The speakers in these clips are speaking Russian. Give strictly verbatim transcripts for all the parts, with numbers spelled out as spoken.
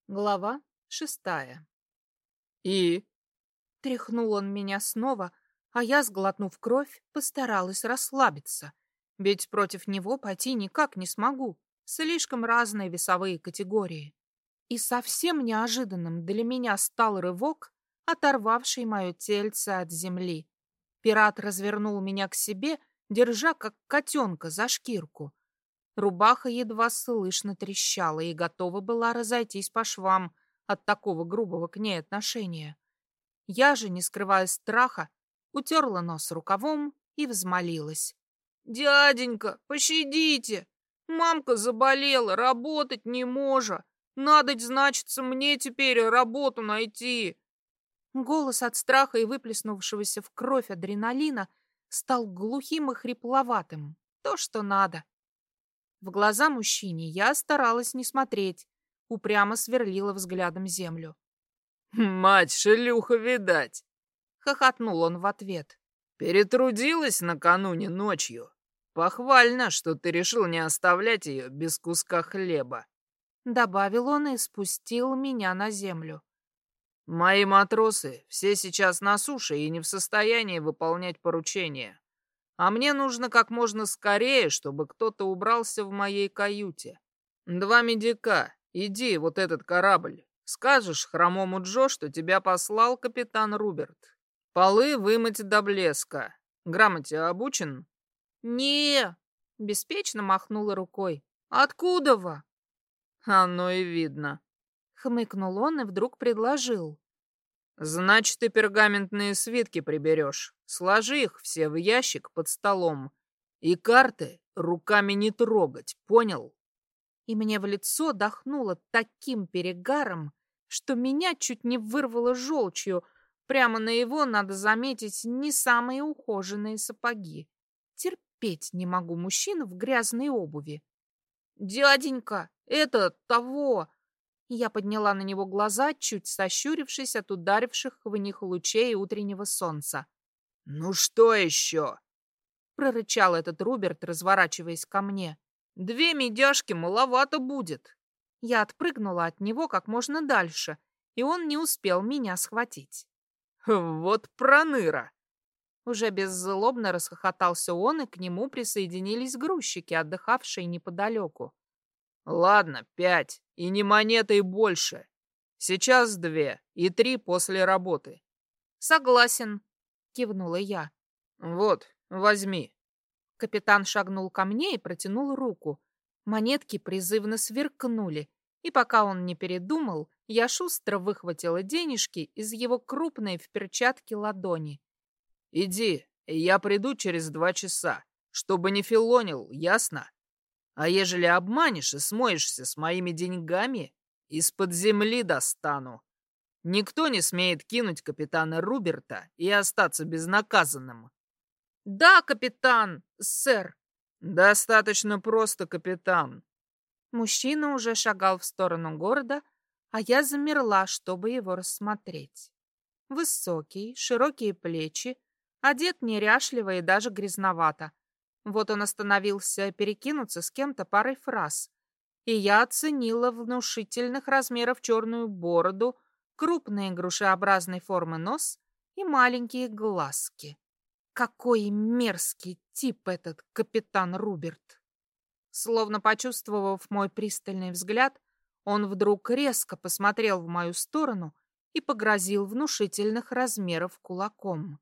Глава шестая. И? Тряхнул он меня снова, а я, сглотнув кровь, постаралась расслабиться. Ведь против него пойти никак не смогу. Слишком разные весовые категории. И совсем неожиданным для меня стал рывок, оторвавший мое тельце от земли. Пират развернул меня к себе, держа как котенка за шкирку. Рубаха едва слышно трещала и готова была разойтись по швам от такого грубого к ней отношения. Я же, не скрывая страха, утерла нос рукавом и взмолилась. «Дяденька, пощадите! Мамка заболела, работать не может. Надо, значится, мне теперь работу найти!» Голос от страха и выплеснувшегося в кровь адреналина стал глухим и хрипловатым. То, что надо. В глаза мужчине я старалась не смотреть, упрямо сверлила взглядом землю. Мать шлюха, видать! Хохотнул он в ответ. Перетрудилась накануне ночью. Похвально, что ты решил не оставлять ее без куска хлеба. Добавил он и спустил меня на землю. Мои матросы все сейчас на суше и не в состоянии выполнять поручения. А мне нужно как можно скорее, чтобы кто-то убрался в моей каюте. Два медика, иди, вот этот корабль. Скажешь хромому Джо, что тебя послал капитан Руберт. Полы вымыть до блеска. Грамоте обучен? Не, беспечно махнула рукой. Откуда вы? Оно и видно. Хмыкнул он и вдруг предложил. Значит, ты пергаментные свитки приберешь. Сложи их все в ящик под столом. И карты руками не трогать, понял? И мне в лицо дохнуло таким перегаром, что меня чуть не вырвало желчью. Прямо на его, надо заметить, не самые ухоженные сапоги. Терпеть не могу мужчин в грязной обуви. «Дяденька, это того!» Я подняла на него глаза, чуть сощурившись от ударивших в них лучей утреннего солнца. «Ну что еще?» — прорычал этот Руберт, разворачиваясь ко мне. «Две медяшки маловато будет». Я отпрыгнула от него как можно дальше, и он не успел меня схватить. «Вот проныра!» Уже беззлобно расхохотался он, и к нему присоединились грузчики, отдыхавшие неподалеку. «Ладно, пять, и не монетой больше. Сейчас две, и три после работы». «Согласен», — кивнула я. «Вот, возьми». Капитан шагнул ко мне и протянул руку. Монетки призывно сверкнули, и пока он не передумал, я шустро выхватила денежки из его крупной в перчатке ладони. «Иди, я приду через два часа, чтобы не филонил, ясно? А ежели обманешь и смоешься с моими деньгами, из-под земли достану. Никто не смеет кинуть капитана Руберта и остаться безнаказанным». «Да, капитан, сэр». «Достаточно просто, капитан». Мужчина уже шагал в сторону города, а я замерла, чтобы его рассмотреть. Высокий, широкие плечи, одет неряшливо и даже грязновато. Вот он остановился перекинуться с кем-то парой фраз, и я оценила внушительных размеров черную бороду, крупные грушеобразной формы нос и маленькие глазки. Какой мерзкий тип этот капитан Руберт! Словно почувствовав мой пристальный взгляд, он вдруг резко посмотрел в мою сторону и погрозил внушительных размеров кулаком.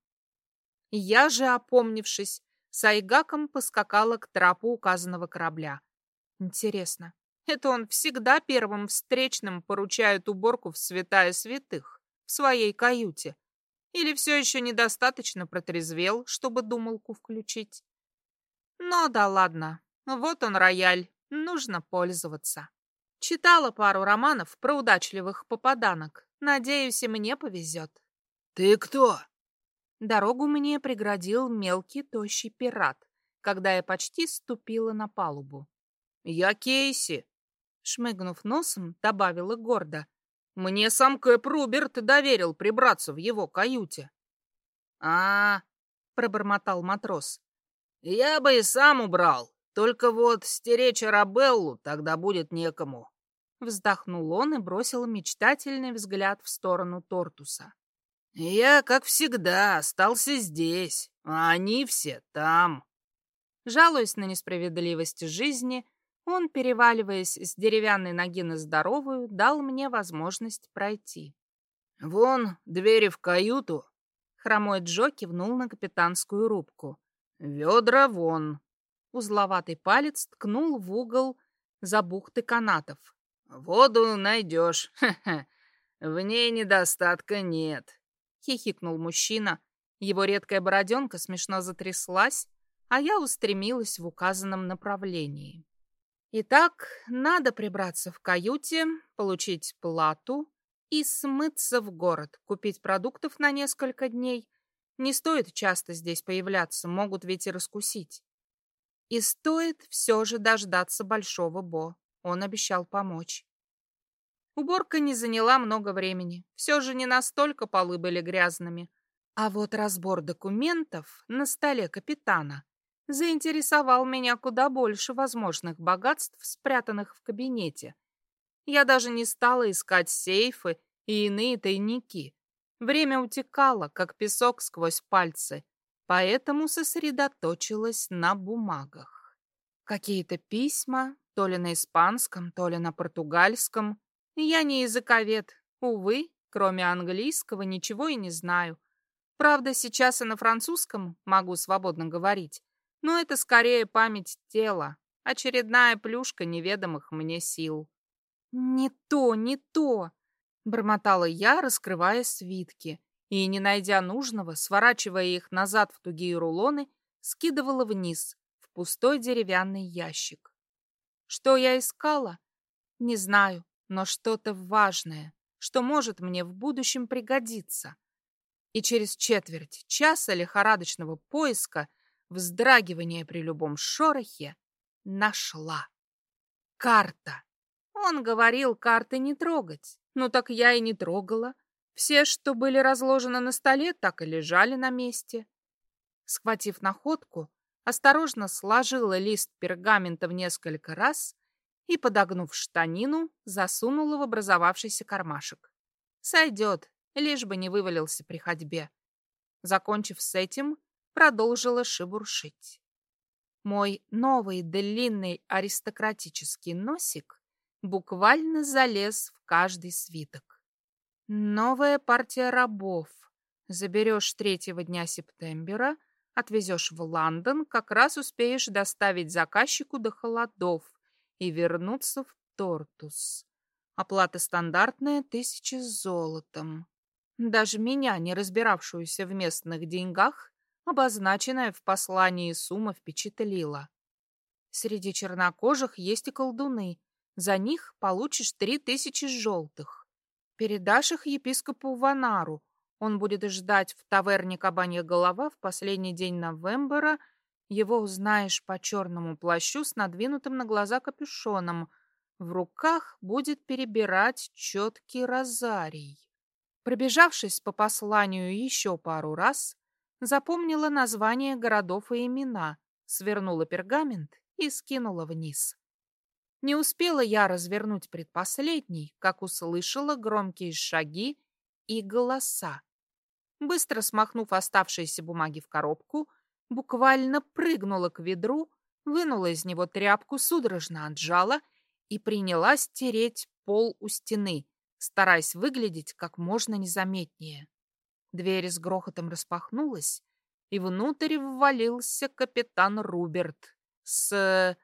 Я же, опомнившись, с айгаком поскакала к трапу указанного корабля. Интересно, это он всегда первым встречным поручает уборку в святая святых, в своей каюте? Или все еще недостаточно протрезвел, чтобы думалку включить? Ну да ладно, вот он рояль, нужно пользоваться. Читала пару романов про удачливых попаданок. Надеюсь, и мне повезет. «Ты кто?» Дорогу мне преградил мелкий тощий пират, когда я почти ступила на палубу. «Я Кейси», — шмыгнув носом, добавила гордо. «Мне сам Кэп Руберт доверил прибраться в его каюте». а, -а, -а пробормотал матрос. «Я бы и сам убрал, только вот стеречь Арабеллу тогда будет некому». Вздохнул он и бросил мечтательный взгляд в сторону Тортуса. «Я, как всегда, остался здесь, а они все там». Жалуясь на несправедливость жизни, он, переваливаясь с деревянной ноги на здоровую, дал мне возможность пройти. «Вон двери в каюту». Хромой Джо кивнул на капитанскую рубку. «Ведра вон». Узловатый палец ткнул в угол за бухты канатов. «Воду найдешь. Ха-ха. В ней недостатка нет», — хихикнул мужчина. Его редкая бороденка смешно затряслась, а я устремилась в указанном направлении. Итак, надо прибраться в каюте, получить плату и смыться в город, купить продуктов на несколько дней. Не стоит часто здесь появляться, могут ведь и раскусить. И стоит все же дождаться Большого Бо. Он обещал помочь. Уборка не заняла много времени. Все же не настолько полы были грязными. А вот разбор документов на столе капитана заинтересовал меня куда больше возможных богатств, спрятанных в кабинете. Я даже не стала искать сейфы и иные тайники. Время утекало, как песок сквозь пальцы, поэтому сосредоточилась на бумагах. Какие-то письма, то ли на испанском, то ли на португальском. Я не языковед. Увы, кроме английского, ничего и не знаю. Правда, сейчас и на французском могу свободно говорить, но это скорее память тела, очередная плюшка неведомых мне сил. «Не то, не то!» — бормотала я, раскрывая свитки, и, не найдя нужного, сворачивая их назад в тугие рулоны, скидывала вниз, в пустой деревянный ящик. Что я искала? Не знаю, но что-то важное, что может мне в будущем пригодиться. И через четверть часа лихорадочного поиска, вздрагивания при любом шорохе, нашла. Карта. Он говорил, карты не трогать. Ну так я и не трогала. Все, что были разложены на столе, так и лежали на месте. Схватив находку, осторожно сложила лист пергамента в несколько раз и, подогнув штанину, засунула в образовавшийся кармашек. Сойдет, лишь бы не вывалился при ходьбе. Закончив с этим, продолжила шебуршить. Мой новый длинный аристократический носик буквально залез в каждый свиток. Новая партия рабов. Заберешь третьего дня сентября, отвезешь в Лондон, как раз успеешь доставить заказчику до холодов и вернуться в Тортус. Оплата стандартная — тысяча золотом. Даже меня, не разбиравшуюся в местных деньгах, обозначенная в послании сумма впечатлила. Среди чернокожих есть и колдуны. За них получишь три тысячи желтых. Передашь их епископу Ванару. Он будет ждать в таверне «Кабанья голова» в последний день новембра. Его узнаешь по черному плащу с надвинутым на глаза капюшоном. В руках будет перебирать четкий розарий. Пробежавшись по посланию еще пару раз, запомнила названия городов и имена, свернула пергамент и скинула вниз. Не успела я развернуть предпоследний, как услышала громкие шаги и голоса. Быстро смахнув оставшиеся бумаги в коробку, буквально прыгнула к ведру, вынула из него тряпку, судорожно отжала и принялась тереть пол у стены, стараясь выглядеть как можно незаметнее. Дверь с грохотом распахнулась, и внутрь ввалился капитан Руберт с...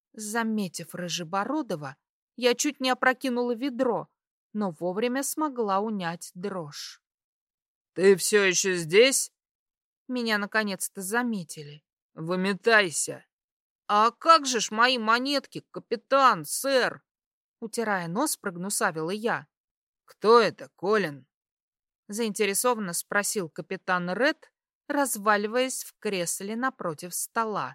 Заметив Рыжебородова, я чуть не опрокинула ведро, но вовремя смогла унять дрожь. «Ты все еще здесь?» Меня наконец-то заметили. «Выметайся!» «А как же ж мои монетки, капитан, сэр?» Утирая нос, прогнусавила я. «Кто это, Колин?» Заинтересованно спросил капитан Ред, разваливаясь в кресле напротив стола.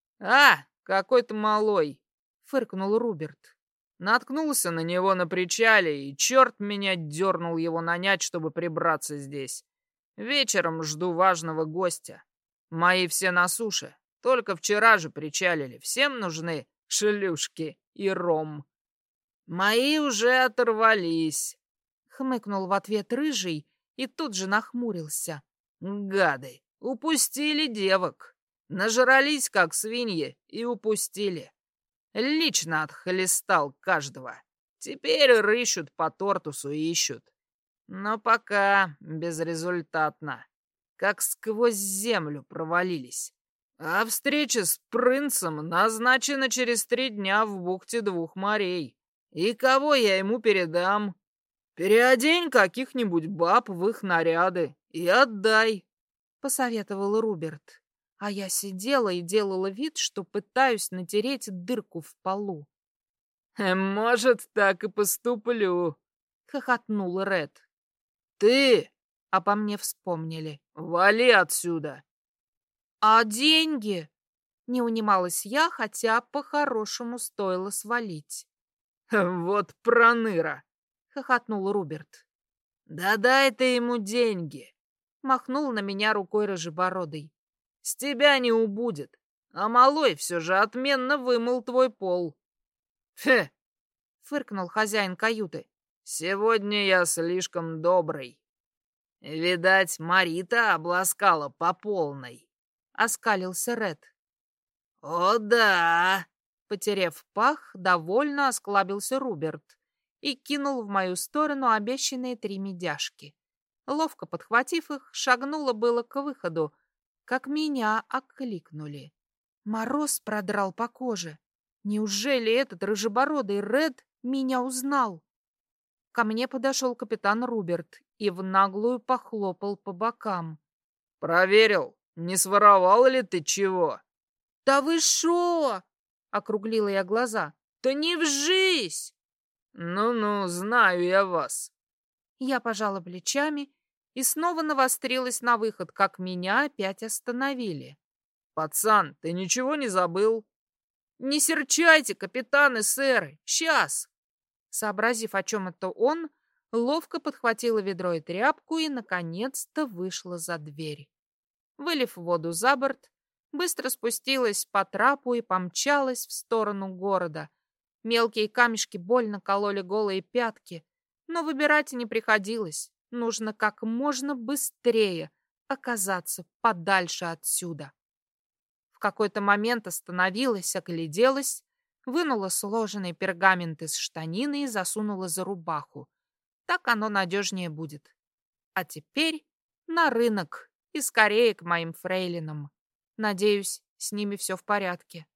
«А, какой-то малой!» — фыркнул Руберт. «Наткнулся на него на причале, и черт меня дернул его нанять, чтобы прибраться здесь. Вечером жду важного гостя. Мои все на суше. Только вчера же причалили. Всем нужны шлюшки и ром». Мои уже оторвались, хмыкнул в ответ рыжий и тут же нахмурился. Гады, упустили девок. Нажрались, как свиньи, и упустили. Лично отхлестал каждого. Теперь рыщут по Тортусу и ищут. Но пока безрезультатно. Как сквозь землю провалились. А встреча с принцем назначена через три дня в бухте двух морей. И кого я ему передам? Переодень каких-нибудь баб в их наряды и отдай, — посоветовал Руберт. А я сидела и делала вид, что пытаюсь натереть дырку в полу. «Может, так и поступлю», — хохотнул Ред. «Ты!» — обо мне вспомнили. «Вали отсюда!» «А деньги?» — не унималась я, хотя по-хорошему стоило свалить. «Вот проныра!» — хохотнул Руберт. «Да дай ты ему деньги!» — махнул на меня рукой рыжебородый. «С тебя не убудет, а малой все же отменно вымыл твой пол». «Фе!» — фыркнул хозяин каюты. «Сегодня я слишком добрый. Видать, Марита обласкала по полной», — оскалился Ред. «О да!» — потеряв пах, довольно осклабился Руберт и кинул в мою сторону обещанные три медяшки. Ловко подхватив их, шагнула было к выходу, как меня окликнули. Мороз продрал по коже. Неужели этот рыжебородый Ред меня узнал? Ко мне подошел капитан Руберт и в наглую похлопал по бокам. «Проверил, не своровал ли ты чего?» «Да вы шо?» — округлила я глаза. «Да не вжись!» «Ну-ну, знаю я вас». Я пожала плечами и снова навострилась на выход, как меня опять остановили. «Пацан, ты ничего не забыл?» «Не серчайте, капитаны, сэры, сейчас!» Сообразив, о чем это он, ловко подхватила ведро и тряпку и, наконец-то, вышла за дверь. Вылив воду за борт, быстро спустилась по трапу и помчалась в сторону города. Мелкие камешки больно кололи голые пятки, но выбирать не приходилось. Нужно как можно быстрее оказаться подальше отсюда. В какой-то момент остановилась, огляделась, вынула сложенный пергамент из штанины и засунула за рубаху. Так оно надежнее будет. А теперь на рынок и скорее к моим фрейлинам. Надеюсь, с ними все в порядке.